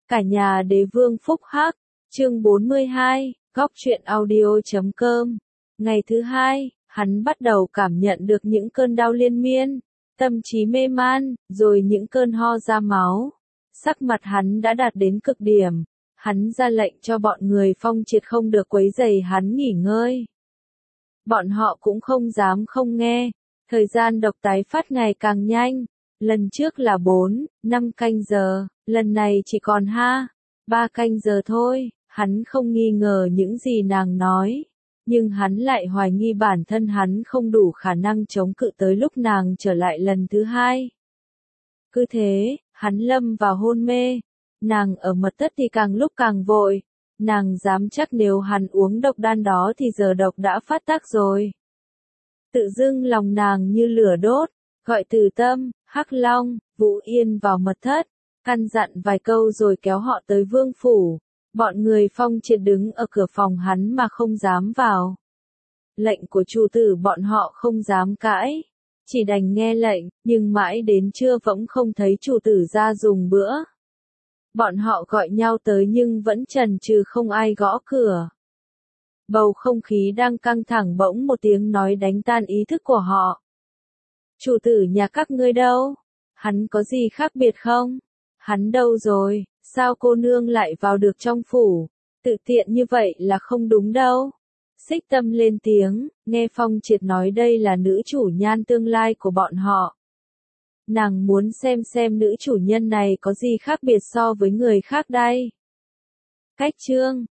Cả nhà đế vương phúc hắc, chương 42, góc truyện audio.com. Ngày thứ hai, hắn bắt đầu cảm nhận được những cơn đau liên miên, tâm trí mê man, rồi những cơn ho ra máu. Sắc mặt hắn đã đạt đến cực điểm, hắn ra lệnh cho bọn người Phong Triệt không được quấy rầy hắn nghỉ ngơi. Bọn họ cũng không dám không nghe, thời gian độc tái phát ngày càng nhanh, lần trước là 4, 5 canh giờ, lần này chỉ còn 3 canh giờ thôi. Hắn không nghi ngờ những gì nàng nói, nhưng hắn lại hoài nghi bản thân hắn không đủ khả năng chống cự tới lúc nàng trở lại lần thứ hai. Cứ thế, hắn lâm vào hôn mê, nàng ở mật thất thì càng lúc càng vội, nàng dám chắc nếu hắn uống độc đan đó thì giờ độc đã phát tác rồi. Tự dưng lòng nàng như lửa đốt, gọi Từ Tâm, Hắc Long, Vũ Yên vào mật thất, căn dặn vài câu rồi kéo họ tới vương phủ. Bọn người Phong Triệt đứng ở cửa phòng hắn mà không dám vào. Lệnh của chủ tử bọn họ không dám cãi, chỉ đành nghe lệnh, nhưng mãi đến trưa vẫn không thấy chủ tử ra dùng bữa. Bọn họ gọi nhau tới nhưng vẫn chần chừ không ai gõ cửa. Bầu không khí đang căng thẳng bỗng một tiếng nói đánh tan ý thức của họ. Chủ tử nhà các ngươi đâu? Hắn có gì khác biệt không? Hắn đâu rồi? Sao cô nương lại vào được trong phủ? Tự tiện như vậy là không đúng đâu. Xích Tâm lên tiếng, nghe Phong Triệt nói đây là nữ chủ nhan tương lai của bọn họ. Nàng muốn xem nữ chủ nhân này có gì khác biệt so với người khác đây. Cách chương